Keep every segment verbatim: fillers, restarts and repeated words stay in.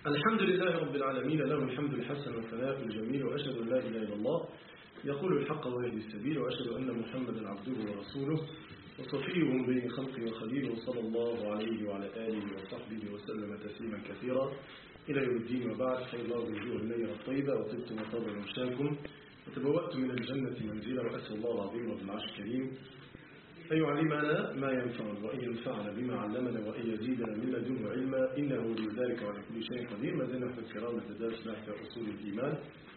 الحمد لله رب العالمين، له الحمد الحسن والثناء الجميل، وأشهد أن لا إله إلا الله يقول الحق ويهدي السبيل، وأشهد أن محمدا عبده ورسوله وصفيه من بين خلقه وخليله، صلى الله عليه وعلى آله وصحبه وسلم تسليما كثيرا إلى يوم الدين. وبعد، خير الله وجوه النيرة الطيبة، وطبتم وطاب مشاكم وتبوأت من الجنة منزلا، وأسأل الله العظيم رب العرش الكريم أن يعلمنا ما ينفعنا، وأن ينفعنا بما علمنا، وأن يزيدنا من لدنه علما، إنه ولي ذلك وعلى كل شيء قدير. ما زلنا في الكرام نتدارس بحث أصول الإيمان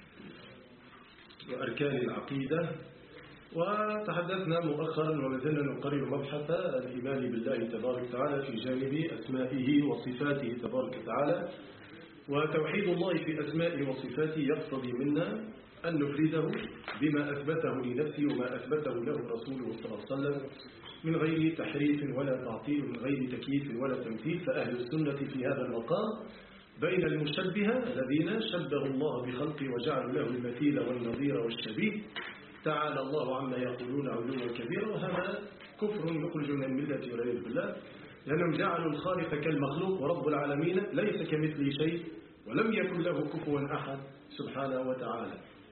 وأركان العقيدة، وتحدثنا مؤخرا وما زلنا نقرر مبحث الإيمان بالله تبارك وتعالى في جانب أسمائه وصفاته تبارك وتعالى. وتوحيد الله في أسمائه وصفاته يقتضي منا أن نفرده بما أثبته لنفسه وما أثبته له رسوله صلى الله عليه وسلم من غير تحريف ولا تعطيل، من غير تكييف ولا تمثيل. فأهل السنة في هذا المقام بين المشبهة الذين شبهوا الله بخلقه وجعلوا له المثيل والنظير والشبيه، تعالى الله عما يقولون علوا كبيرا، وهذا كفر يخرج من الملة والعياذ بالله، لأنهم جعلوا الخالق كالمخلوق، ورب العالمين ليس كمثله شيء ولم يكن له كفوا أحد سبحانه وتعالى.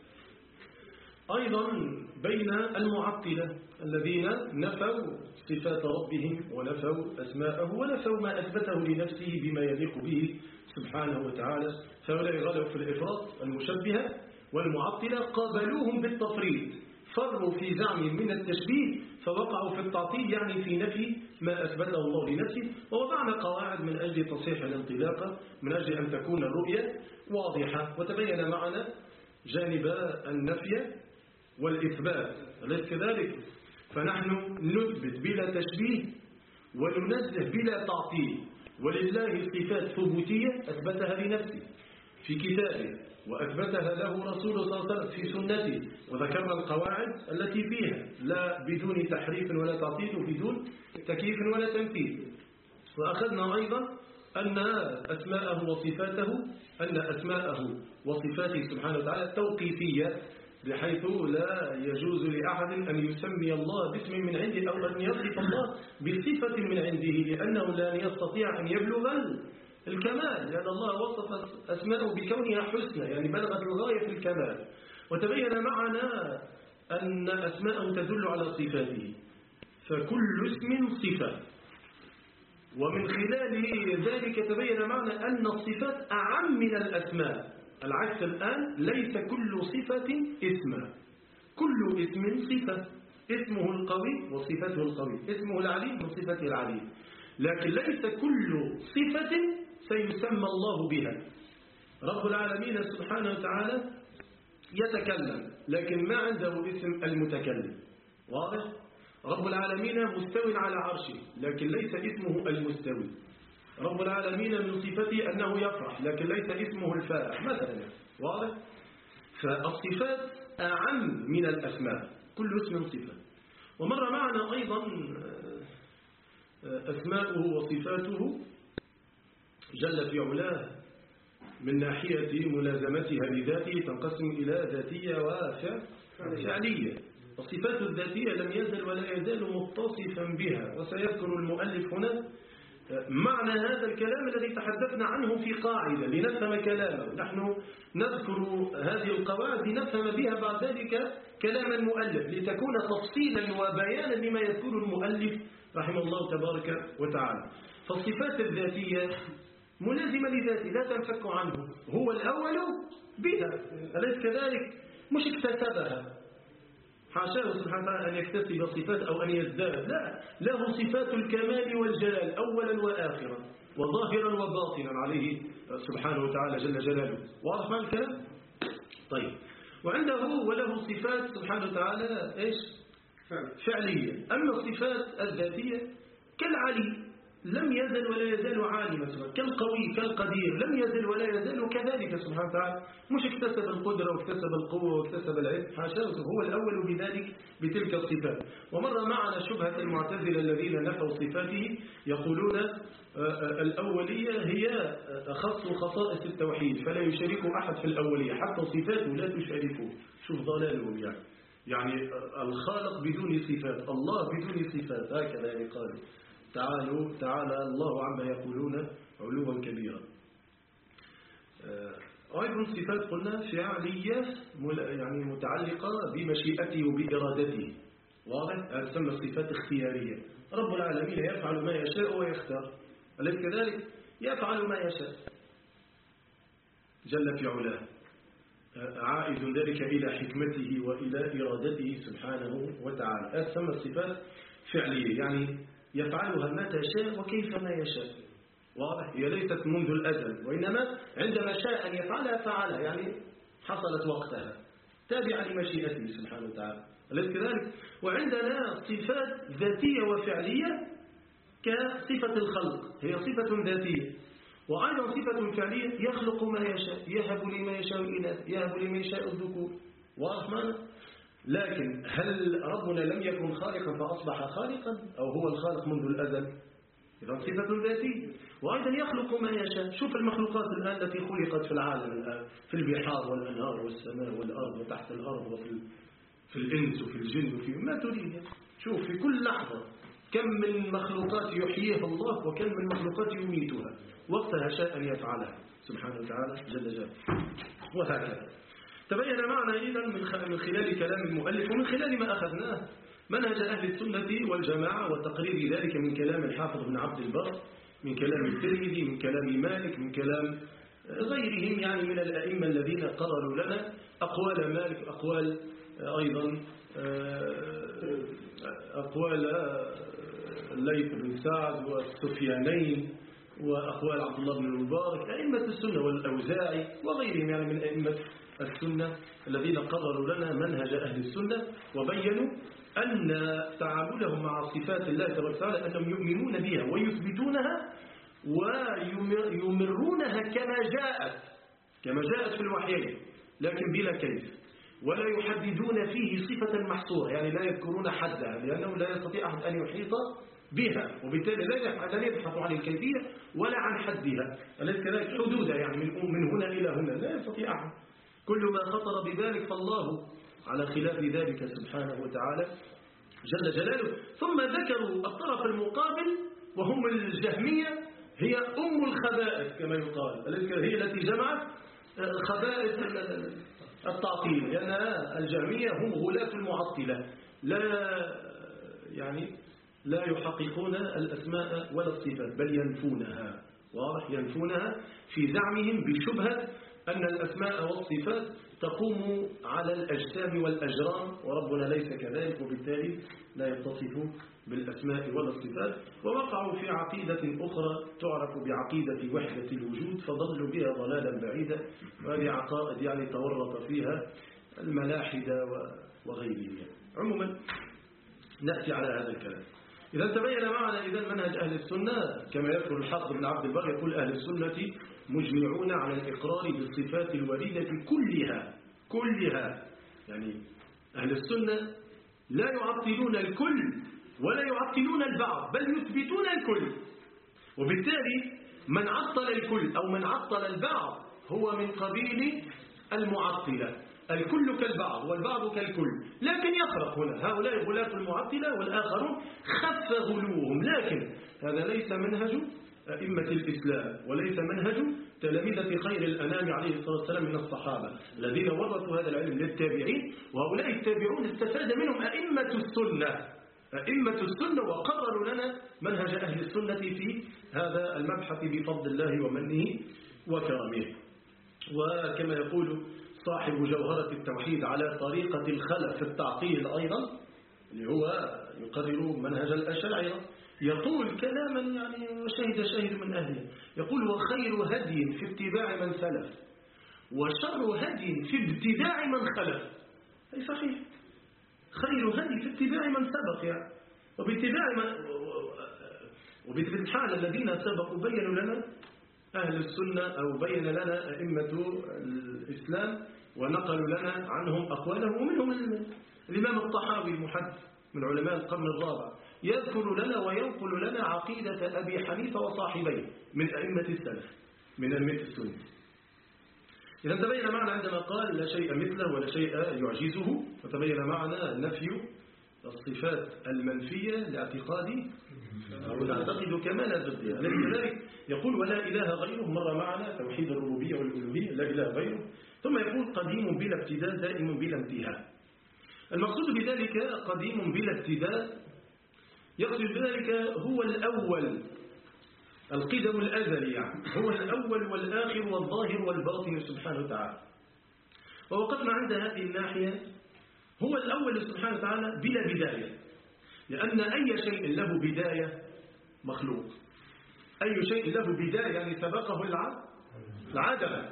أيضا بين المعطلة الذين نفوا صفات ربهم ونفوا أسماءه ونفوا ما أثبته لنفسه بما يليق به سبحانه وتعالى، فهؤلاء غلوا في الإفراط المشبهة، والمعطلة قابلوهم بالتفريط، فروا في زعم من التشبيه فوقعوا في التعطيل، يعني في نفي ما أثبته الله لنفسه. ووضعنا قواعد من أجل تصحيح الانطلاقة، من أجل أن تكون الرؤية واضحة، وتبين معنا جانب النفي والإثبات، أليس كذلك؟ فنحن نثبت بلا تشبيه وننزه بلا تعطيل، ولله صفات ثبوتية أثبتها لنفسه في كتابه وأثبتها له رسوله صلى الله عليه وسلم في سنته، وذكرنا القواعد التي فيها لا بدون تحريف ولا تعطيل وبدون تكييف ولا تمثيل. وأخذنا أيضا أن أسماءه وصفاته أن أسماءه وصفاته سبحانه وتعالى توقيفية، بحيث لا يجوز لأحد أن يسمي الله باسم من عنده أو أن يصف الله بصفة من عنده، لأنه لا يستطيع أن يبلغ الكمال، لأن الله وصف أسماءه بكونها حسنى، يعني بلغت الغاية في الكمال. وتبين معنا أن أسماءه تدل على صفاته، فكل اسم صفة، ومن خلال ذلك تبين معنا أن الصفات أعم من الأسماء. العكس الآن، ليس كل صفة اسما، كل اسم صفة، اسمه القوي وصفته القوي، اسمه العليم وصفته العليم، لكن ليس كل صفة سيسمى الله بها. رب العالمين سبحانه وتعالى يتكلم، لكن ما عنده اسم المتكلم، واضح؟ رب العالمين مستوٍ على عرشه، لكن ليس اسمه المستوي. رب العالمين من صفته أنه يفرح، لكن ليس اسمه الفارح مثلا، واضح؟ فالصفات أعم من الأسماء، كل اسم صفة. ومر معنا أيضا أسماؤه وصفاته جل في علاه من ناحية ملازمتها لذاته تنقسم إلى ذاتية وفعلية. الصفات الذاتية لم يزل ولا يزال متصفا بها، وسيذكر المؤلف هنا معنى هذا الكلام الذي تحدثنا عنه في قاعدة لنفهم كلامه. نحن نذكر هذه القواعد لنفهم بها بعد ذلك كلام المؤلف، لتكون تفصيلا وبيانا لما يذكر المؤلف رحمه الله تبارك وتعالى. فالصفات الذاتية ملازمة لذاته لا تنفك عنه، هو الأول بها، أليس كذلك؟ مش اكتسبها، حاشاه سبحانه وتعالى أن يكتسب صفات أو أن يزداد، لا، له صفات الكمال والجلال أولا وآخرا وظاهرا وباطنا عليه سبحانه وتعالى جل جلاله. واضح مع الكلام؟ طيب، وعنده وله صفات سبحانه وتعالى إيش؟ فعلية. أما الصفات الذاتية كالعلي لم يزل ولا يزال عالما، كالقوي كالقدير لم يزل ولا يزال كذلك سبحانه وتعالى، مش اكتسب القدرة واكتسب القوة واكتسب العلم، حاشاه، هو الأول بذلك بتلك الصفات. ومر معنا شبهة المعتزلة الذين نفوا صفاته، يقولون الأولية هي أخص خصائص التوحيد، فلا يشارك أحد في الأولية، حتى صفاته لا تشاركه. شوف ضلالهم يعني يعني الخالق بدون صفات، الله بدون صفات، هكذا يعني قالوا. تعالوا تعالى الله عما يقولون علوا كبيرا. وأيضا صفات قلنا فعلية يعني متعلقة بمشيئته وبإرادته. واضح؟ تسمى الصفات اختيارية. رب العالمين يفعل ما يشاء ويختار، أليس كذلك؟ يفعل ما يشاء جل في علاه، عائد ذلك إلى حكمته وإلى إرادته سبحانه وتعالى. تسمى الصفات فعلية، يعني يفعلها متى شاء وكيف ما يشاء. واضح؟ هي ليست منذ الأزل، وإنما عندما شاء أن يفعلها فعلها، يعني حصلت وقتها تابعة لمشيئته سبحانه وتعالى، أليس كذلك؟ وعندنا صفات ذاتية وفعلية كصفة الخلق، هي صفة ذاتية، وأيضا صفة فعلية يخلق ما يشاء، يهب لمن يشاء الإناث، يهب لمن يشاء الذكور. واضح معنا؟ لكن هل ربنا لم يكن خالقا فأصبح خالقا، أو هو الخالق منذ الأزل؟ إذا صفة ذاتية. وأيضا يخلق ما يشاء. شوف المخلوقات الآن التي خلقت في العالم الآن، في البحار والأنهار والسماء والأرض وتحت الأرض وفي في الإنس وفي الجن وفي ما تريد. شوف في كل لحظة كم من مخلوقات يحييها الله وكم من مخلوقات يميتها، وقتها شاء أن يفعلها سبحانه وتعالى جل جلاله. وهكذا تبين معنا إذن من خلال كلام المؤلف ومن خلال ما أخذناه منهج أهل السنة والجماعة وتقرير ذلك من كلام الحافظ بن عبد البر، من كلام الترمذي، من كلام مالك، من كلام غيرهم يعني من الأئمة الذين قرروا لنا أقوال مالك، أقوال أيضا أقوال الليث بن سعد والسفيانين وأقوال عبد الله بن المبارك، أئمة السنة والأوزاعي وغيرهم يعني من أئمة السنة الذين قرروا لنا منهج أهل السنة، وبينوا أن تعاملهم مع صفات الله تبارك وتعالى أنهم يؤمنون بها ويثبتونها ويمرونها كما جاءت كما جاءت في الوحيين، لكن بلا كيف، ولا يحددون فيه صفة محصورة، يعني لا يذكرون حدها لأنه لا يستطيع أحد أن يحيط بها، وبالتالي لا يبحث عن الكيفية ولا عن حدها، أليس كذلك؟ حدودها يعني من هنا إلى هنا لا يستطيع أحد. كل ما خطر بذلك فالله على خلاف ذلك سبحانه وتعالى جل جلاله. ثم ذكروا الطرف المقابل وهم الجهمية، هي أم الخبائث كما يقال، هي التي جمعت خبائث التعطيل، لأن الجهمية هم غلاة المعطلة، لا يعني لا يحققون الأسماء ولا الصفات بل ينفونها. واضح؟ ينفونها في زعمهم بشبهة أن الأسماء والصفات تقوم على الأجسام والأجرام، وربنا ليس كذلك، وبالتالي لا يتصف بالأسماء ولا الصفات. ووقعوا في عقيدة أخرى تعرف بعقيدة وحدة الوجود، فضلوا بها ضلالا بعيدا، وهذه عقائد يعني تورط فيها الملاحدة وغيرهم. عموما نأتي على هذا الكلام. إذا تبين معنا إذا منهج أهل السنة كما يذكر الحافظ بن عبد البر، يقول أهل السنة مجمعون على الإقرار بالصفات الوارده كلها كلها يعني أهل السنة لا يعطلون الكل ولا يعطلون البعض، بل يثبتون الكل، وبالتالي من عطل الكل أو من عطل البعض هو من قبيل المعطلة. الكل كالبعض والبعض كالكل، لكن يفرق هنا، هؤلاء غلاة المعطلة والآخرون خف غلوهم، لكن هذا ليس منهج أئمة الإسلام وليس منهج تلامذة خير الأنام عليه الصلاة والسلام من الصحابة الذين ورثوا هذا العلم للتابعين، وهؤلاء التابعون استفاد منهم أئمة السنة أئمة السنة وقرروا لنا منهج أهل السنة في هذا المبحث بفضل الله ومنه وكرمه. وكما يقول صاحب جوهرة التوحيد على طريقة الخلف التعطيل أيضا، اللي هو يقرر منهج الأشاعرة، يقول كلاما يعني شهد شاهد من أهله، يقول: وخير هدي في اتباع من سلف وشر هدي في ابتداع من خلف. أي صحيح، خير هدي في اتباع من سبق يعني، وباتباع من وبالحال الذين سبقوا بينوا لنا أهل السنة أو بين لنا أئمة الإسلام ونقلوا لنا عنهم أقوالهم، ومنهم الإمام الطحاوي المحدث من علماء القرن الرابع يذكر لنا وينقل لنا عقيدة أبي حنيفة وصاحبيه من أئمة السلف من أئمة السنة. إذا تبين معنا عندما قال لا شيء مثله ولا شيء يعجزه، وتبين معنا نفي الصفات المنفية لاعتقاد أو نعتقد كمال ضدها. لذلك يقول: ولا إله غيره، مر معنا توحيد الربوبية والألوهية، لا إله غيره. ثم يقول قديم بلا ابتداء دائم بلا انتهاء. المقصود بذلك قديم بلا ابتداء يقصد بذلك هو الأول، القدم الأزلي، يعني هو الأول والآخر والظاهر والباطن سبحانه وتعالى. ووقفنا عند هذه الناحية، هو الأول سبحانه وتعالى بلا بداية، لأن أي شيء له بداية مخلوق. أي شيء له بداية يعني سبقه العدم،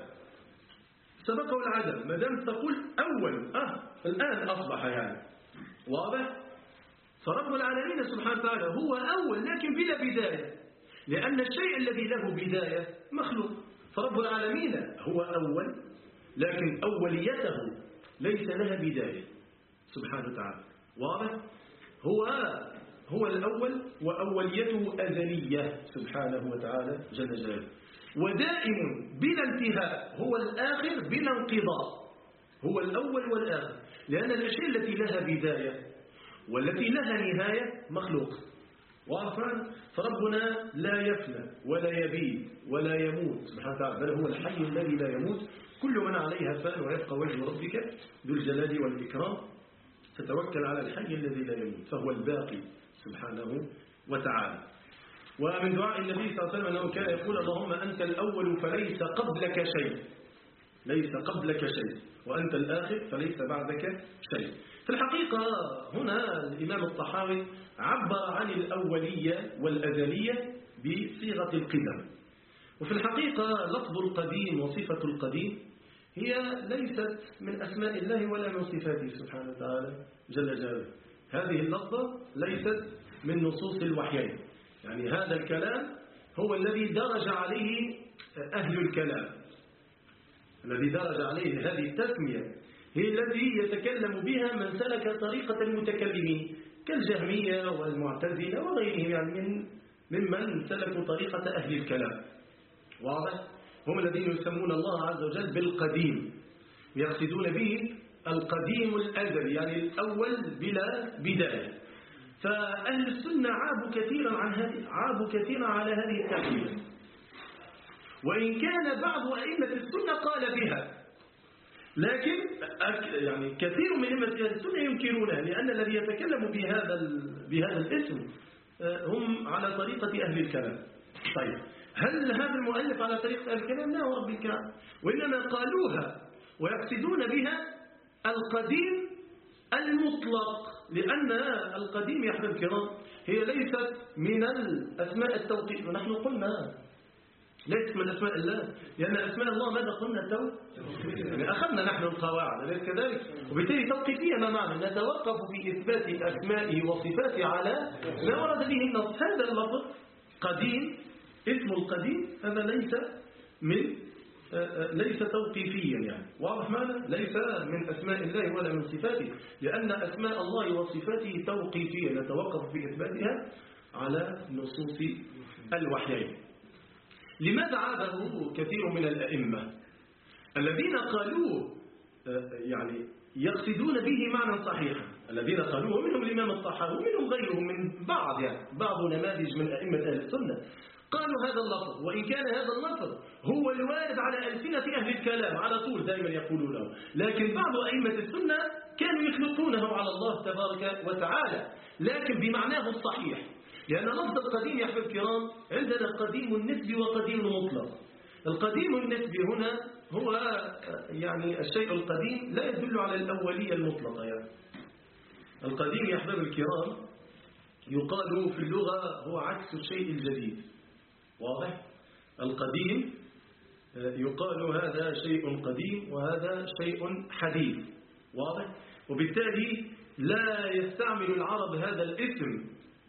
سبقه العدم. ما دام تقول أول آه الآن أصبح يعني واضح. فرب العالمين سبحانه وتعالى هو أول لكن بلا بداية، لأن الشيء الذي له بداية مخلوق. فرب العالمين هو أول لكن أوليته ليس لها بداية سبحانه وتعالى، واضح. هو هو الأول وأوليته أزلية سبحانه وتعالى جل جلاله. ودائم بلا انتهاء، هو الآخر بلا انقضاء، هو الأول والآخر، لأن الأشياء التي لها بداية والتي لها نهاية مخلوق، واضح. فربنا لا يفنى ولا يبيد ولا يموت سبحانه وتعالى، بل هو الحي الذي لا يموت. كل من عليها فان ويبقى وجه ربك ذو الجلال والإكرام. فتوكل على الحي الذي لا يموت فهو الباقي سبحانه وتعالى. ومن دعاء النبي صلى الله عليه وسلم أنه كان يقول اللهم أنت الأول فليس قبلك شيء، ليس قبلك شيء، وأنت الآخر فليس بعدك شيء. في الحقيقة هنا الإمام الطحاوي عبر عن الأولية والأزلية بصيغة القدم. وفي الحقيقة لفظ القديم وصفة القديم هي ليست من أسماء الله ولا من صفاته سبحانه وتعالى جل جلاله. هذه اللفظة ليست من نصوص الوحيين، يعني هذا الكلام هو الذي درج عليه أهل الكلام، الذي درج عليه هذه التسمية هي التي يتكلم بها من سلك طريقة المتكلمين كالجهمية والمعتزلة وغيرهم، يعني من ممن سلكوا طريقة أهل الكلام، واضح. هم الذين يسمون الله عز وجل بالقديم، يقصدون به القديم الأزلي، يعني الأول بلا بداية. فأهل السنة عابوا كثيرا عن هذه عابوا كثيرا على هذه التعبير، وإن كان بعض أئمة السنة قال بها، لكن يعني كثير من أئمة السنة ينكرونها، لأن الذي يتكلم بهذا بهذا الاسم هم على طريقة أهل الكلام. طيب هل هذا المؤلف على طريقة أهل الكلام؟ لا ورب الكلام، وإنما قالوها ويقصدون بها القديم المطلق، لأن القديم يا أحباب الكرام هي ليست من الأسماء التوقيف، ونحن قلنا ليست من أسماء الله، لأن أسماء الله ماذا قلنا تو؟ يعني أخذنا نحن القواعد أليس كذلك؟ وبالتالي توقيفية ما معنى؟ نتوقف في إثبات أسمائه وصفاته على ما ورد به النص. هذا اللفظ قديم، اسم القديم هذا ليس من ليس توقيفيا، يعني واضح معنى؟ ليس من أسماء الله ولا من صفاته، لأن أسماء الله وصفاته توقيفية نتوقف في إثباتها على نصوص الوحيين. لماذا عابه كثير من الأئمة الذين قالوه يعني يقصدون به معنى صحيحا، الذين قالوه ومنهم الإمام الطحاوي ومنهم غيرهم من بعض يعني بعض نماذج من أئمة أهل السنة قالوا هذا اللفظ، وإن كان هذا اللفظ هو الوارد على ألسنة أهل الكلام على طول دائما يقولونه، لكن بعض أئمة السنة كانوا يطلقونه على الله تبارك وتعالى لكن بمعناه الصحيح، لأن لفظ القديم يا أحباب الكرام عندنا قديم النسبي وقديم المطلق. القديم النسبي هنا هو يعني الشيء القديم لا يدل على الأولية المطلقة، يعني القديم يا أحباب الكرام يقال في اللغة هو عكس الشيء الجديد، واضح. القديم يقال هذا شيء قديم وهذا شيء حديث، واضح. وبالتالي لا يستعمل العرب هذا الاسم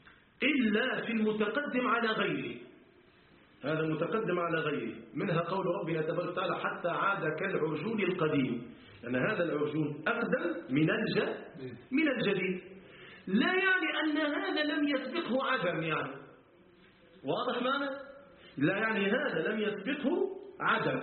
إلا في المتقدم على غيره، هذا المتقدم على غيره، منها قول ربنا تبارك وتعالى حتى عاد كالعرجون القديم، لأن هذا العرجون أقدم من من الجديد، لا يعني أن هذا لم يسبقه عدم، يعني واضح معنى؟ لا يعني هذا لم يسبقه عدم.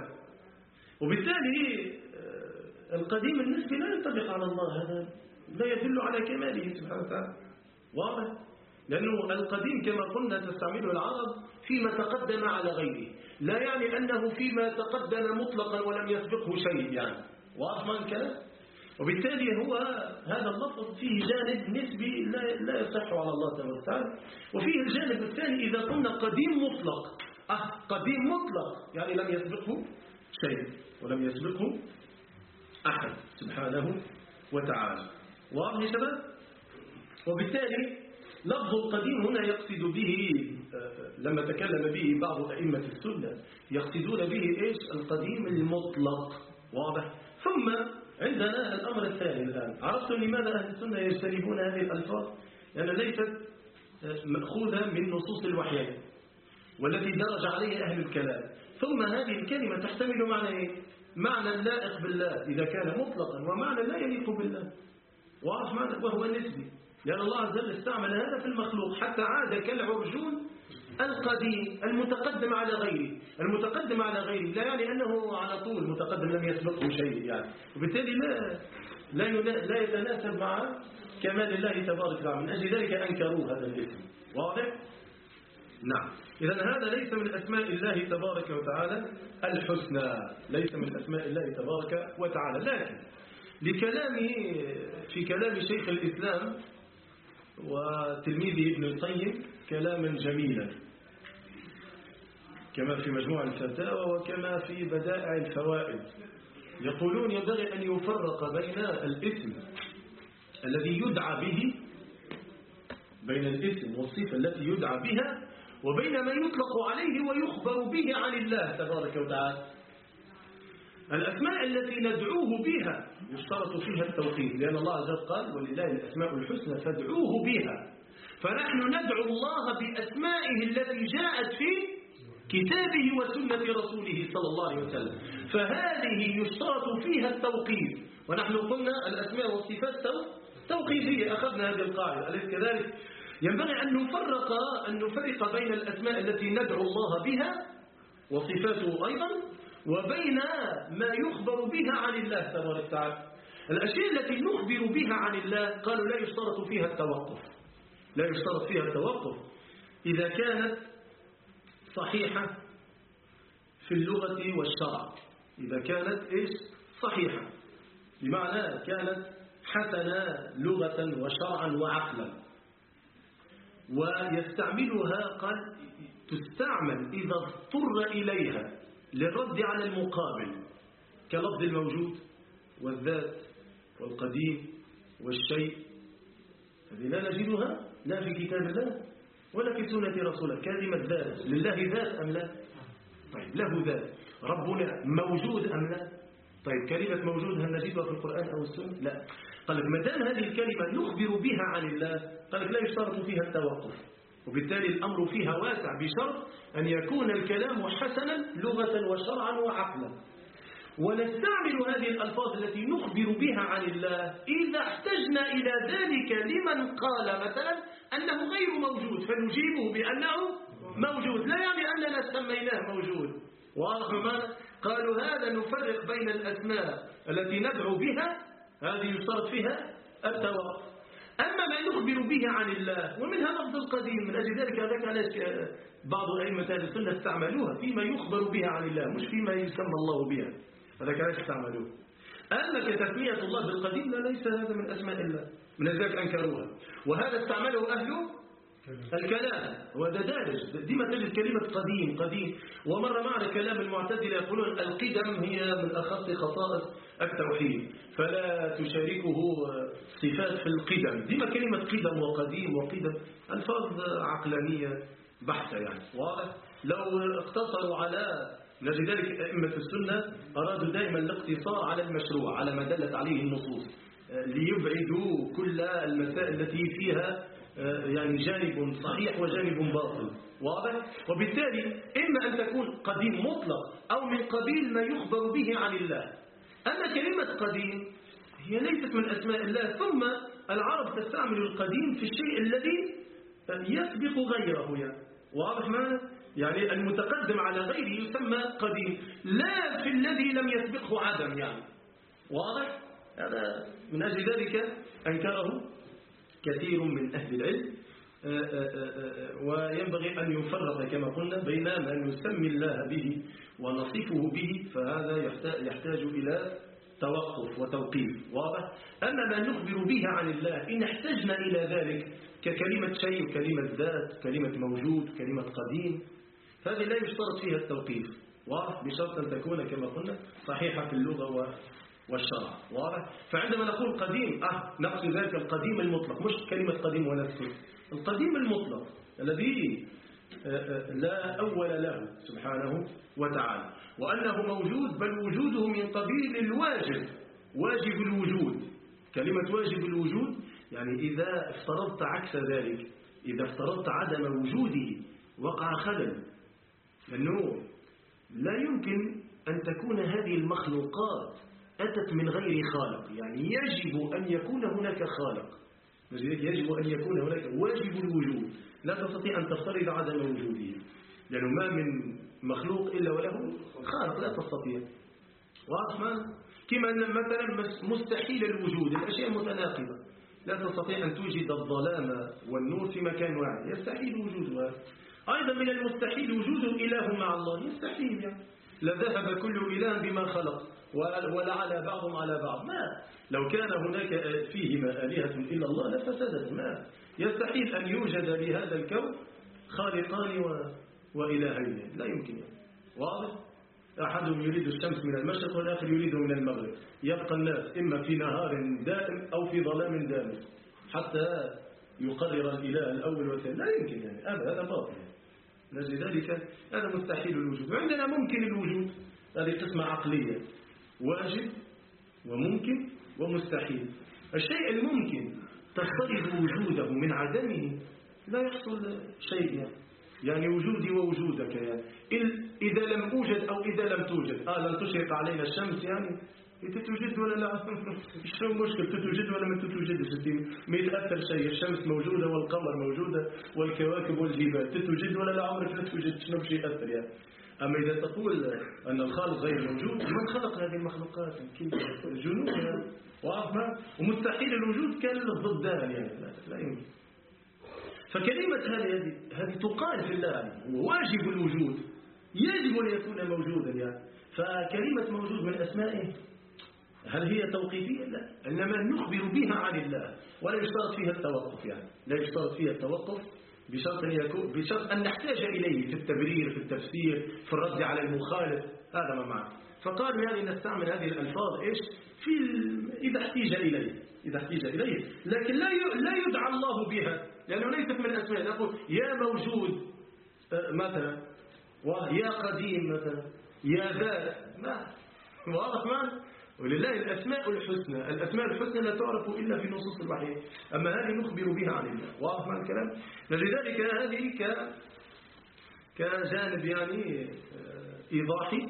وبالتالي القديم النسبي لا ينطبق على الله، هذا لا يدل على كماله سبحانه وتعالى، واضح. لأنه القديم كما قلنا تستعمله العرب فيما تقدم على غيره، لا يعني أنه فيما تقدم مطلقا ولم يسبقه شيء يعني. واضح ما الكلام؟ وبالتالي هو هذا اللفظ فيه جانب نسبي لا لا يصح على الله تبارك وتعالى، وفيه الجانب الثاني إذا قلنا قديم مطلق، أه قديم مطلق يعني لم يسبقه شيء ولم يسبقه أحد سبحانه وتعالى. واضح يا شباب؟ وبالتالي لفظ القديم هنا يقصد به لما تكلم به بعض أئمة السنة يقصدون به إيش؟ القديم المطلق. واضح؟ ثم عندنا الأمر الثاني الآن، عرفتم لماذا أهل السنة يجتنبون هذه الألفاظ؟ لأن يعني ليست مأخوذة من نصوص الوحيين والتي درج عليها أهل الكلام. ثم هذه الكلمة تحتمل معنى إيه؟ معنى لائق بالله إذا كان مطلقا، ومعنى لا يليق بالله. واضح معنى؟ وهو النسبي، لأن الله عز وجل استعمل هذا في المخلوق حتى عاد كالعرجون القديم المتقدم على غيره. المتقدم على غيره لا يعني أنه على طول متقدم لم يسبقه شيء يعني، وبالتالي لا لا, لا يتناسب مع كمال الله تبارك وتعالى، من أجل ذلك أنكروا هذا الاسم. واضح؟ نعم. إذا هذا ليس من أسماء الله تبارك وتعالى الحسنى، ليس من أسماء الله تبارك وتعالى، لكن لكلامه في كلام شيخ الإسلام وتلميذه ابن القيم كلاما جميلا كما في مجموع الفتاوى وكما في بدائع الفوائد. يقولون ينبغي أن يفرق بين الاسم الذي يدعى به، بين الاسم والصفة التي يدعى بها، وبين ما يطلق عليه ويخبر به عن الله تبارك وتعالى. الأسماء التي ندعوه بها يشترط فيها التوحيد، لأن الله عز وجل قال ولله الأسماء الحسنى فادعوه بها، فنحن ندعو الله بأسمائه التي جاءت في كتابه وسنة رسوله صلى الله عليه وسلم، فهذه يشترط فيها التوقيف. ونحن قلنا الأسماء والصفات توقيفية، أخذنا هذه القاعدة، أليس كذلك؟ ينبغي أن نفرق أن نفرق بين الأسماء التي ندعو الله بها وصفاته أيضا، وبين ما يخبر بها عن الله تبارك وتعالى. الأشياء التي نخبر بها عن الله قالوا لا يشترط فيها التوقف، لا يشترط فيها التوقف إذا كانت صحيحة في اللغة والشرع، إذا كانت إيش؟ صحيحة، بمعنى كانت حسنة لغة وشرعا وعقلا. ويستعملها قال تستعمل إذا اضطر إليها للرد على المقابل، كلفظ الموجود والذات والقديم والشيء، هذه لا نجدها لا في كتاب الله ولا في سنة رسوله. كلمة ذات، لله ذات أم لا؟ طيب له ذات، ربنا موجود أم لا؟ طيب كلمة موجود هل نجدها في القرآن أو السنة؟ لا. قال لك ما دام هذه الكلمة نخبر بها عن الله قال لك لا يشترط فيها التوقف، وبالتالي الأمر فيها واسع بشرط أن يكون الكلام حسنا لغة وشرعا وعقلا. ونستعمل هذه الألفاظ التي نخبر بها عن الله إذا احتجنا إلى ذلك لمن قال مثلا أنه غير موجود، فنجيبه بأنه موجود، لا يعني أننا سميناه موجود. واضح ماذا؟ قالوا هذا نفرق بين الأسماء التي ندعو بها، هذه يشترط فيها التوقف. أما ما نخبر به عن الله ومنها لفظ القديم، من أجل ذلك هذاك علاش بعض أئمة أهل السنة استعملوها فيما يخبر بها عن الله مش فيما يسمى الله بها، هذاك علاش استعملوها. أما كتسمية الله بالقديم لا، ليس هذا من أسماء الله، من ذلك أنكروها. وهذا استعمله أهل الكلام وده دارج، ديما تجد كلمة قديم قديم. ومر معنا كلام المعتزلة يقولون القدم هي من أخص خصائص التوحيد، فلا تشاركه صفات في القدم. ديما كلمة قدم وقديم وقدم ألفاظ عقلانية بحتة يعني. واضح؟ لو اقتصروا على نجد ذلك أئمة السنة أرادوا دائما الاقتصار على المشروع على ما دلت عليه النصوص، ليبعدوا كل المسائل التي فيها يعني جانب صحيح وجانب باطل. واضح؟ وبالتالي إما أن تكون قديم مطلق أو من قبيل ما يخبر به عن الله. أما كلمة قديم هي ليست من أسماء الله، ثم العرب تستعمل القديم في الشيء الذي يسبق غيره يعني. واضح معنى؟ يعني المتقدم على غيره يسمى قديم، لا في الذي لم يسبقه عدم يعني. واضح؟ هذا من أجل ذلك أنكره كثير من أهل العلم، وينبغي أن يفرق كما قلنا بين ما نسمي الله به ونصفه به، فهذا يحتاج إلى توقف وتوقيف واضح. أما ما نخبر به عن الله إن احتجنا إلى ذلك ككلمة شيء وكلمة ذات، كلمة موجود، كلمة قديم، هذه لا يشترط فيها التوقيف واضح، بشرط أن تكون كما قلنا صحيحة في اللغة والشرع واضح. فعندما نقول قديم أه نقصد ذلك القديم المطلق، مش كلمة قديم ونسكت، القديم المطلق الذي لا أول له سبحانه وتعالى، وأنه موجود بل وجوده من قبيل الواجب، واجب الوجود. كلمة واجب الوجود يعني إذا افترضت عكس ذلك، إذا افترضت عدم وجوده وقع خلل، لأنه لا يمكن أن تكون هذه المخلوقات أتت من غير خالق، يعني يجب أن يكون هناك خالق، يجب أن يكون هناك واجب الوجود، لا تستطيع أن تفترض عدم وجوده، لأنه ما من مخلوق إلا وله خالق، لا تستطيع واضح ما؟ كما أن مثلا مستحيل الوجود، الأشياء متناقضة، لا تستطيع أن توجد الظلام والنور في مكان واحد، يستحيل وجودها. أيضا من المستحيل وجود إله مع الله، يستحيل يعني. لذهب كل إله بما خلق ولعلى بعضهم على بعض، ما لو كان هناك فيهما آلهة إلا الله لفسدت، ما يستحيل أن يوجد لهذا الكون خالقان و... وإلهين، لا يمكن يعني. واضح؟ أحدهم يريد الشمس من المشرق والآخر يريده من المغرب، يبقى الناس إما في نهار دائم أو في ظلام دائم حتى يقرر الإله الأول والثاني، لا يمكن يعني، هذا هذا باطل يعني. لذلك هذا مستحيل الوجود. وعندنا ممكن الوجود، هذه قسمة عقلية، واجب وممكن ومستحيل. الشيء الممكن تفترض وجوده من عدمه لا يحصل شيء يعني. يعني وجودي ووجودك يعني إذا لم أوجد أو إذا لم توجد، آه لم تشرق علينا الشمس يعني تتوجد ولا لا؟ شو المشكل؟ تتوجد ولا ما تتوجدش؟ ما يتأثر شيء، الشمس موجودة والقمر موجودة والكواكب والجبال، تتوجد ولا لا؟ عمرك لا توجد، شنو بشي يأثر يعني. أما إذا تقول أن الخالق غير موجود، من خلق هذه المخلوقات؟ كيف جنون يعني. واضح؟ ومستحيل الوجود كان الضدان يعني، لا, لا يمكن. فكلمة هذه هذه تقال في الله يعني، واجب الوجود، يجب أن يكون موجودا يعني. فكلمة موجود من أسمائه هل هي توقيفية؟ لا، إنما نخبر بها عن الله، ولا يشترط فيها التوقف يعني، لا يشترط فيها التوقف بشرط أن يكون بشرط أن نحتاج إليه في التبرير، في التفسير، في الرد على المخالف، هذا ما معنى. فقال يعني نستعمل هذه الألفاظ إيش في إذا احتيج إليه، إذا احتيج إليه، لكن لا لا يدعى الله بها، لأنه ليست من الأسماء. نقول يا موجود مثلا، ويا قديم مثلا، يا ذات، ما واضح ما. ولله الأسماء الحسنى، الأسماء الحسنى لا تعرف إلا في نصوص الوحي، أما هذه نخبر بها عن الله. واضح ما الكلام؟ لذلك هذه ك كجانب يعني إيضاحي.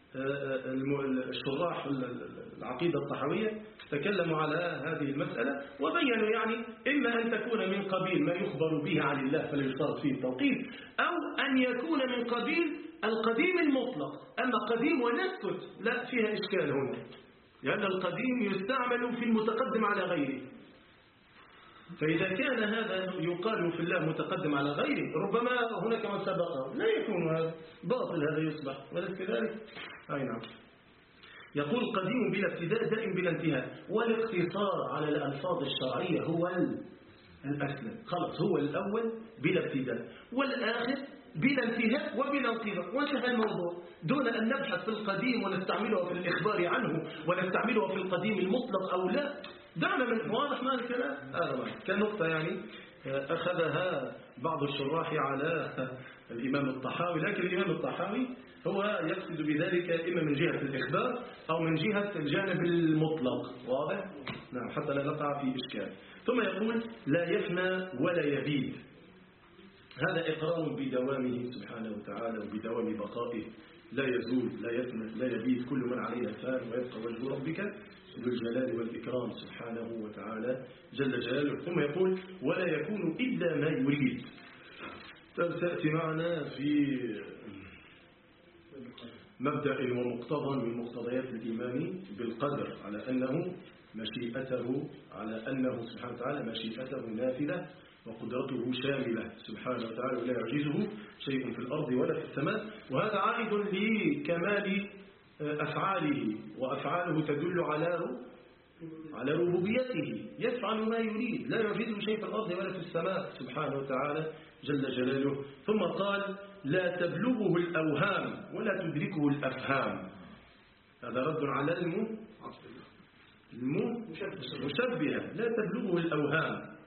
الشراح العقيدة الطحاوية تكلموا على هذه المسألة وبينوا يعني إما أن تكون من قبيل ما يخبر به عن الله فلا يشترط فيه التوقيف، أو أن يكون من قبيل القديم المطلق. أما قديم ونسكت لا فيها إشكال هنا، لأن القديم يستعمل في المتقدم على غيره. فإذا كان هذا يقال في الله متقدم على غيره، ربما هناك من سبقه، لا يكون هذا باطل، هذا يصبح وليس كذلك. أي نعم. يقول قديم بلا ابتداء دائم بلا انتهاء، والاقتصار على الألفاظ الشرعية هو الأسلم. خلص، هو الأول بلا ابتداء والآخر بلا انتهاء وبلا انقضاء، وانتهى الموضوع، دون أن نبحث في القديم ونستعمله في الإخبار عنه ونستعمله في القديم المطلق أو لا. دعنا من واضح ما الكلام هذا كنقطة يعني أخذها بعض الشراح على الإمام الطحاوي، لكن الإمام الطحاوي هو يقصد بذلك إما من جهة الإخبار أو من جهة الجانب المطلق. واضح؟ نعم، حتى لا نقع في إشكال. ثم يقول لا يفنى ولا يبيد، هذا إقرار بدوامه سبحانه وتعالى وبدوام بقائه، لا يزول، لا يفنى، لا يبيد، كل من عليها فان ويبقى وجه ربك ذو الجلال والإكرام سبحانه وتعالى جل جلاله. ثم يقول ولا يكون إلا ما يريد. تأتي معنا في مبدأ ومقتضى من مقتضيات الإيمان بالقدر، على أنه مشيئته على أنه سبحانه وتعالى مشيئته نافذة وقدرته شاملة سبحانه وتعالى ولا يعجزه شيء في الأرض ولا في السماء. وهذا عائد لكمال أفعاله، وأفعاله تدل على على ربوبيته، يفعل ما يريد، لا يعجزه شيء في الأرض ولا في السماء سبحانه وتعالى جل جلاله. ثم قال لا تبلغه الأوهام ولا تدركه الأفهام. هذا رد على الم المشبهة. لا تبلغه الأوهام،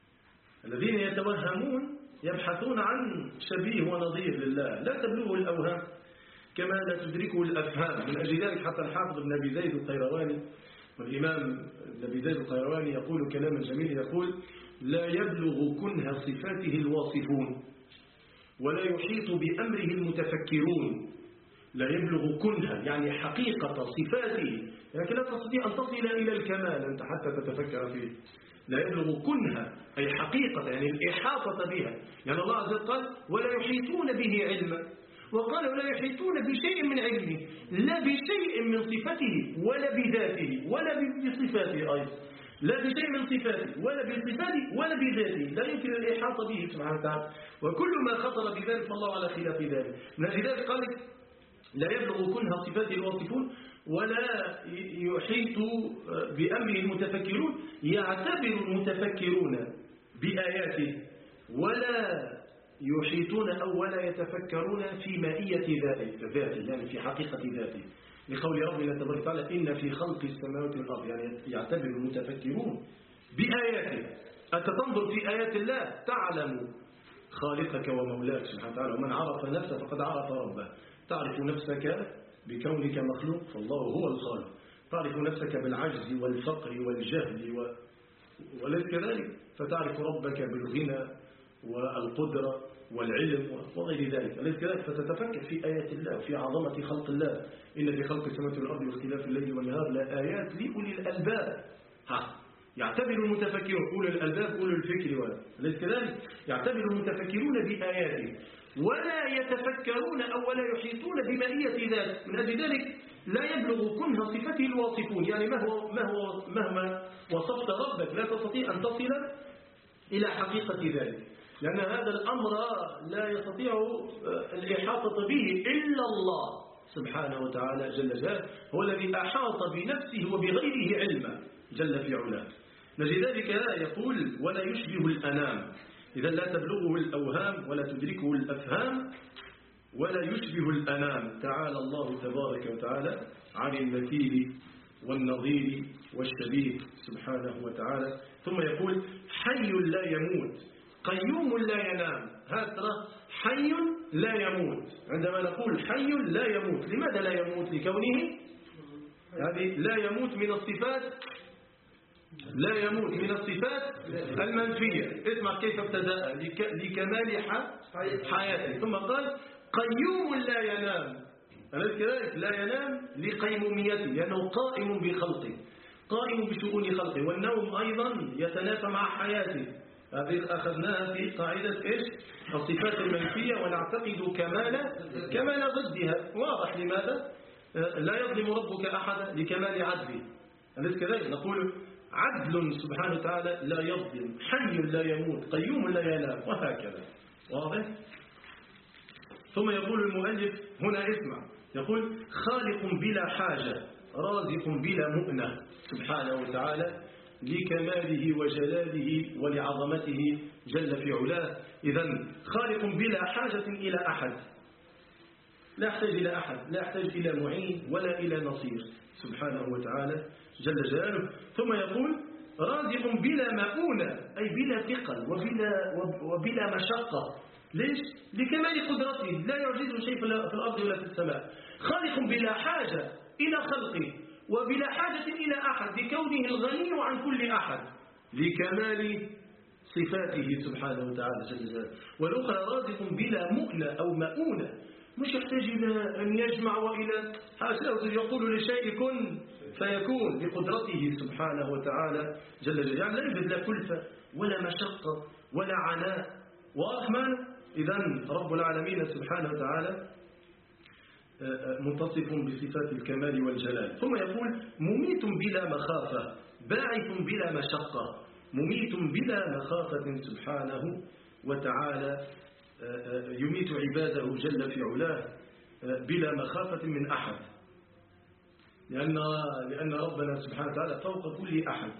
الذين يتوهمون يبحثون عن شبيه ونظير لله. لا تبلغه الأوهام كما لا تدركه الأفهام. من أجل ذلك حتى الحافظ ابن أبي زيد القيرواني والإمام ابن أبي زيد القيرواني يقول كلاما جميلا، يقول لا يبلغ كنه صفاته الواصفون ولا يحيط بأمره المتفكرون. لا يبلغ كنها يعني حقيقة صفاته، لكن لا تستطيع أن تصل إلى الكمال أنت حتى تتفكر فيه. لا يبلغ كنها أي حقيقة يعني الإحاطة بها، يعني الله عز وجل قال ولا يحيطون به علما، وقال ولا يحيطون بشيء من علمه، لا بشيء من صفته ولا بذاته ولا بصفاته أيضا، لا بشيء من صفاته ولا بصفاته ولا بذاته، لا يمكن الإحاطة به سبحانه وتعالى. وكل ما خطر بذلك فالله على خلاف ذلك. من أجل ذلك قال لا يبلغ كنها صفاته الواصفون ولا يحيط بأمره المتفكرون. يعتبر المتفكرون بآياته ولا يحيطون أو ولا يتفكرون في مائية ذاته، يعني في حقيقة ذاته، لقول ربنا تبارك وتعالى إن في خلق السماوات والأرض. يعني يعتبر المتفكرون بآياته. أنت تنظر في آيات الله تعلم خالقك ومولاك سبحانه وتعالى، ومن عرف نفسه فقد عرف ربه. تعرف نفسك بكونك مخلوق فالله هو الخالق، تعرف نفسك بالعجز والفقر والجهل و... وليس كذلك، فتعرف ربك بالغنى والقدرة والعلم وغير ذلك، أليس كذلك؟ فتتفكر في آيات الله وفي عظمة خلق الله. إن في خلق السماوات والأرض واختلاف الليل والنهار لآيات لأولي الألباب. ها يعتبر المتفكرون أولي الألباب أولي الفكر، أليس كذلك؟ يعتبر المتفكرون بآياته ولا يتفكرون أو ولا يحيطون بمائية ذلك. من أجل ذلك لا يبلغ كنه صفته الواصفون، يعني ما هو ما هو مهما وصفت ربك لا تستطيع أن تصل إلى حقيقة ذلك، لأن هذا الأمر لا يستطيع الإحاطة به إلا الله سبحانه وتعالى جل جلاله، هو الذي أحاط بنفسه وبغيره علما جل في علاه. لذلك يقول ولا يشبه الأنام، إذا لا تبلغه الأوهام ولا تدركه الأفهام ولا يشبه الأنام. تعالى الله تبارك وتعالى عن المثيل والنظير والشبيه سبحانه وتعالى. ثم يقول حي لا يموت قيوم لا ينام. هذا حي لا يموت. عندما نقول حي لا يموت، لماذا لا يموت؟ لكونه هذه لا يموت من الصفات، لا يموت من الصفات المنفية. اسمع كيف ابتدأ لكمال حياته. ثم قال قيوم لا ينام، أليس كذلك؟ لا ينام لقيموميته، لأنه قائم بخلقه، قائم بشؤون خلقه، والنوم أيضا يتنافى مع حياته. هذه أخذناها في قاعدة إيش؟ الصفات المنفية، ونعتقد كمال كمال ضدها. واضح لماذا؟ لا يظلم ربك أحدا لكمال عدله، أليس كذلك؟ نقول عدل سبحانه وتعالى لا يظلم، حي لا يموت، قيوم لا ينام، وهكذا. واضح؟ ثم يقول المؤلف هنا اسمع، يقول خالق بلا حاجة رازق بلا مؤنة سبحانه وتعالى لكماله وجلاله ولعظمته جل في علاه. إذن خالق بلا حاجة إلى أحد، لا يحتاج إلى أحد، لا يحتاج إلى معين ولا إلى نصير سبحانه وتعالى جل جلاله. ثم يقول رازق بلا مؤونة، أي بلا ثقل وبلا, وبلا مشقة. ليش؟ لكمال قدرته، لا يعجزه شيء في الأرض ولا في السماء. خالق بلا حاجة إلى خلقه وبلا حاجة إلى أحد لكونه الغني عن كل أحد لكمال صفاته سبحانه وتعالى جل جلاله. والأخرى رازق بلا مؤنة أو مؤونة، مش يحتاج إلى أن يجمع وإلى حاسة يقول لشيء كن فيكون بقدرته سبحانه وتعالى جل جلاله. يعني لا يوجد لا كلفة ولا مشقة ولا عناء ورحمن. إذن رب العالمين سبحانه وتعالى متصف بصفات الكمال والجلال. ثم يقول مميت بلا مخافة باعث بلا مشقة. مميت بلا مخافة سبحانه وتعالى، يميت عباده جل في علاه بلا مخافة من أحد، لأن, لأن ربنا سبحانه وتعالى فوق كل أحد،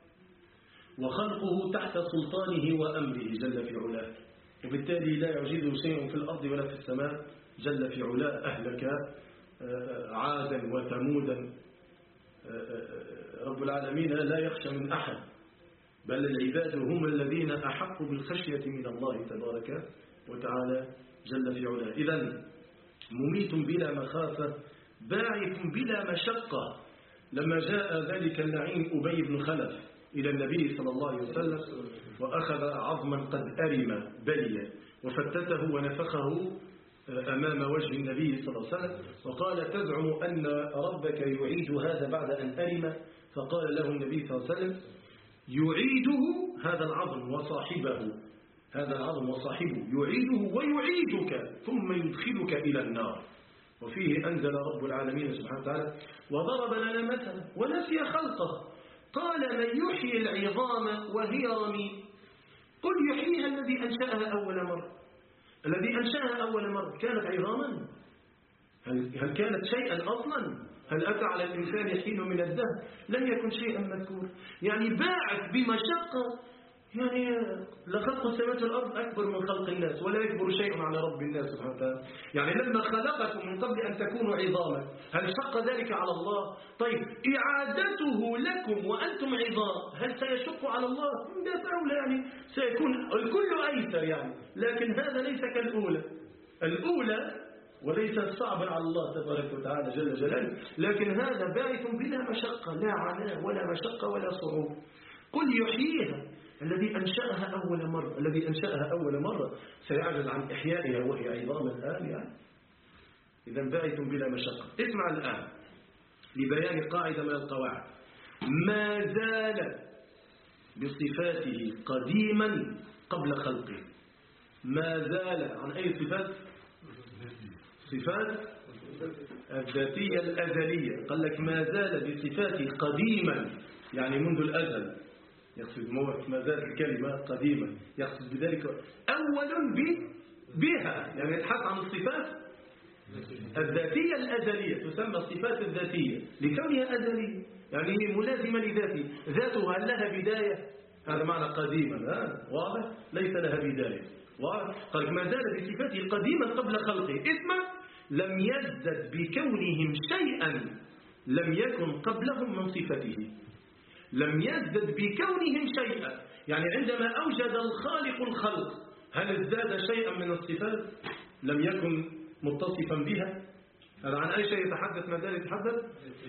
وخلقه تحت سلطانه وأمره جل في علاه، وبالتالي لا يعجزه شيء في الأرض ولا في السماء جل في علاه. أهلك عادا وثمودا، رب العالمين لا يخشى من أحد، بل العباد هم الذين أحقوا بالخشية من الله تبارك وتعالى جل في علاه. إذن مميت بلا مخافة، باعث بلا مشقة. لما جاء ذلك اللعين أبي بن خلف إلى النبي صلى الله عليه وسلم وأخذ عظما قد أرم بليا وفتته ونفخه أمام وجه النبي صلى الله عليه وسلم، وقال: تزعم أن ربك يعيد هذا بعد أن أرم؟ فقال له النبي صلى الله عليه وسلم: يعيده هذا العظم وصاحبه، هذا العظم وصاحبه يعيده ويعيدك ثم يدخلك إلى النار. وفيه أنزل رب العالمين سبحانه وتعالى: وضرب لنا مثلا ونسي خلقه قال: من يحيي العظام وهي رميم؟ قل يحييها الذي أنشأها أول مرة. الذي أنشأها أول مرة كانت عظاما؟ هل, هل كانت شيئا أصلا؟ هل أتى على الإنسان حين من الدهر لم يكن شيئا مذكور؟ يعني باعث بمشقة. يعني لخلق السماوات والأرض أكبر من خلق الناس، ولا يكبر شيء على رب الناس سبحانه وتعالى. يعني لما خلقكم من قبل أن تكونوا عظاما، هل شق ذلك على الله؟ طيب إعادته لكم وأنتم عظام هل سيشق على الله؟ ده أولى، يعني سيكون الكل أيسر يعني، لكن هذا ليس كالأولى. الأولى وليس صعبا على الله تبارك وتعالى جل جلاله، لكن هذا باعث بلا مشقة، لا عناء ولا مشقة ولا صعوبة. قل يحييها الذي أنشأها أول مرة. الذي أنشأها أول مرة سيعجز عن إحيائها وهي عظام الآن يعني. إذن باعث بلا مشقة. اسمع الآن لبيان قاعدة من القواعد: ما زال بصفاته قديما قبل خلقه. ما زال عن أي صفات؟ صفات الذاتية الأزلية. قال لك ما زال بصفاته قديما، يعني منذ الأزل. يقصد ما زالت الكلمة قديما، يقصد بذلك أولا بها، يعني يتحدث عن الصفات الذاتية الأزلية، تسمى الصفات الذاتية لكونها أزلية، يعني هي ملازمة لذاته. ذاتها هل لها بداية؟ هذا معنى قديما. واضح؟ ليس لها بداية. واضح؟ قال ما زال بصفاته قديما قبل خلقه. اسمع: لم يزدد بكونهم شيئا لم يكن قبلهم من صفته. لم يزدد بكونهم شيئا، يعني عندما أوجد الخالق الخلق هل ازداد شيئا من الصفات؟ لم يكن متصفا بها. هذا عن أي شيء يتحدث؟ ما زال يتحدث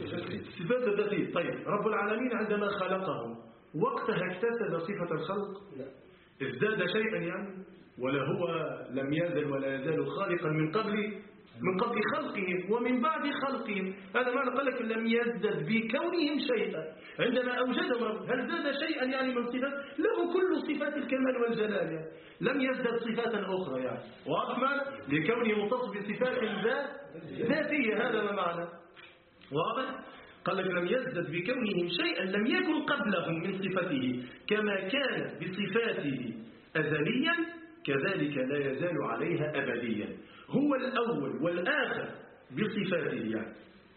صفات الذاتية. طيب رب العالمين عندما خلقهم وقتها اكتسب صفة الخلق؟ ازداد شيئا يعني؟ ولا هو لم يزل ولا يزال خالقا من قبل من قبل خلقهم ومن بعد خلقهم. هذا معنى قال لك لم يزدد بكونهم شيئا. عندما أوجدهم رب هل زاد شيئا يعني من صفات؟ له كل صفات الكمال والجلال يعني. لم يزدد صفات أخرى يعني. واضح معنى؟ لكونه متصف بصفات ذات ذاتية. هذا ما معنى. واضح؟ قال لك لم يزدد بكونهم شيئا لم يكن قبلهم من صفته، كما كان بصفاته أزليا كذلك لا يزال عليها أبديا. هو الأول والآخر بصفاته يعني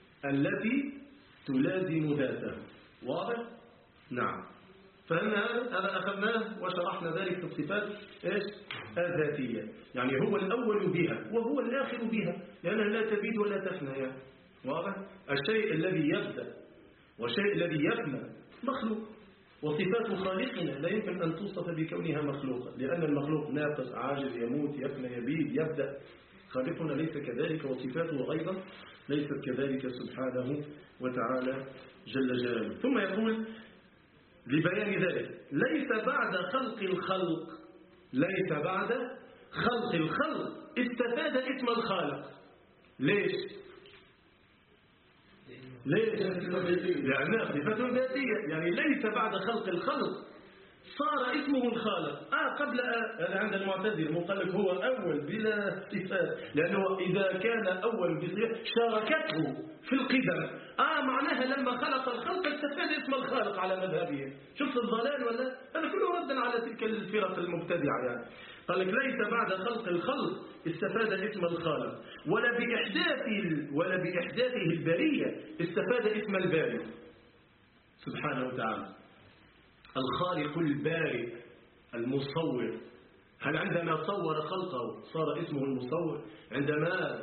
التي تلازم ذاته. واضح؟ نعم. فهمنا هذا؟ أخذناه وشرحنا ذلك في الصفات إيش؟ الذاتية، يعني هو الأول بها وهو الآخر بها، لأنها لا تبيد ولا تفنى يعني. واضح؟ الشيء الذي يبدأ والشيء الذي يفنى مخلوق، وصفات خالقنا لا يمكن أن توصف بكونها مخلوقا، لأن المخلوق ناقص عاجز يموت يفنى يبيد يبدأ. خالقنا ليس كذلك، وصفاته أيضا ليست كذلك سبحانه وتعالى جل جلاله. ثم يقول لبيان ذلك: ليس بعد خلق الخلق ليس بعد خلق الخلق استفاد اسم الخالق. ليش؟ ليش؟ لأنها صفة ذاتية، يعني ليس بعد خلق الخلق صار اسمه الخالق. آه قبل هذا عند المعتزلة مو قال لك هو أول بلا صفات، لأنه إذا كان أول بصفات شاركته في القدم. آه معناها لما خلق الخلق استفاد اسم الخالق على مذهبه. شفت الضلال ولا؟ هذا كله ردا على تلك الفرق المبتدعة يعني. قال لك ليس بعد خلق الخلق استفاد اسم الخالق، ولا بإحداث ولا بإحداثه البرية استفاد اسم البارئ سبحانه وتعالى. الخالق البارئ المصور، هل عندما صور خلقه صار اسمه المصور؟ عندما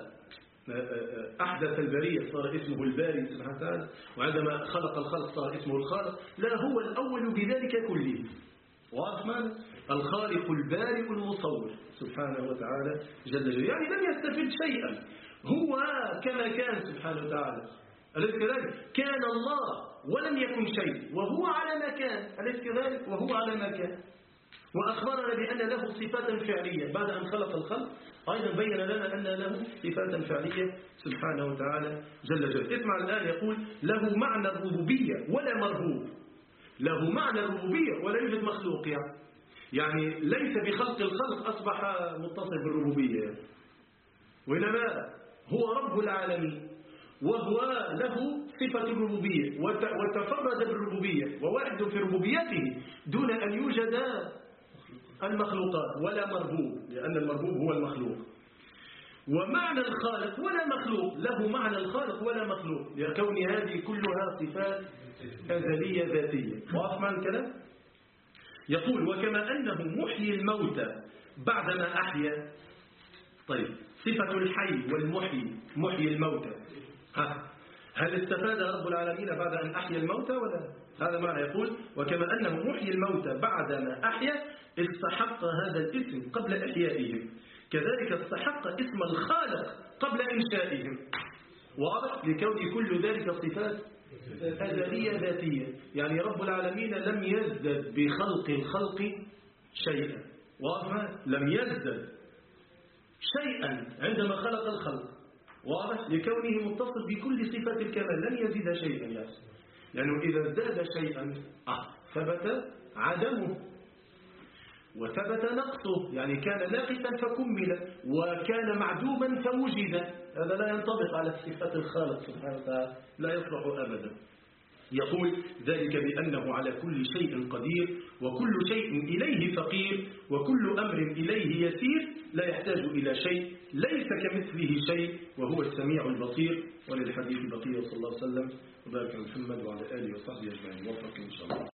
أحدث البرية صار اسمه البارئ سبحانه وتعالى، وعندما خلق الخلق صار اسمه الخالق؟ لا، هو الأول بذلك كله. واضح معنى؟ الخالق البارئ المصور سبحانه وتعالى جل جلاله، يعني لم يستفد شيئا، هو كما كان سبحانه وتعالى. أليس كذلك؟ كان الله ولم يكن شيء وهو على ما كان، أليس كذلك؟ وهو على ما كان. وأخبرنا بأن له صفات فعلية بعد أن خلق الخلق، أيضا بين لنا أن له صفات فعلية سبحانه وتعالى جل جلاله. اسمع الآن يقول له معنى الربوبية ولا مرهوب. له معنى الربوبية ولا يوجد مخلوق، يعني يعني ليس بخلق الخلق أصبح متصف بالربوبية، وإنما هو رب العالمين وهو له صفة الربوبية وتفرد بالربوبية وواحد في ربوبيته دون أن يوجد المخلوقات ولا مربوب، لأن المربوب هو المخلوق. ومعنى الخالق ولا مخلوق، له معنى الخالق ولا مخلوق، لكون هذه كلها صفات أزلية ذاتية. واضح معنى الكلام؟ يقول وكما أنه محيي الموتى بعدما أحيا. طيب صفة الحي والمحيي، محيي الموتى، ها هل استفاد رب العالمين بعد أن أحيا الموتى ولا؟ هذا معنى يقول وكما أنه محيي الموتى بعدما أحيا استحق هذا الاسم قبل إحيائهم، كذلك استحق اسم الخالق قبل إنشائهم. واضح؟ لكون كل ذلك صفات أزلية ذاتية، يعني رب العالمين لم يزدد بخلق الخلق شيئا. واضح؟ لم يزدد شيئا عندما خلق الخلق. واضح؟ لكونه متصل بكل صفات الكمال لن يزيد شيئا يعني. لأنه إذا ازداد شيئا آه ثبت عدمه وثبت نقصه، يعني كان ناقصا فكمل وكان معدوما فوجد. هذا لا ينطبق على صفات الخالق سبحانه وتعالى، لا يصلح أبدا. يقول ذلك بأنه على كل شيء قدير وكل شيء إليه فقير وكل أمر إليه يسير، لا يحتاج إلى شيء، ليس كمثله شيء وهو السميع البصير. وللحديث بقية صلى الله عليه وسلم وبارك على محمد وعلى آله وصحبه أجمعين. موفق إن شاء الله.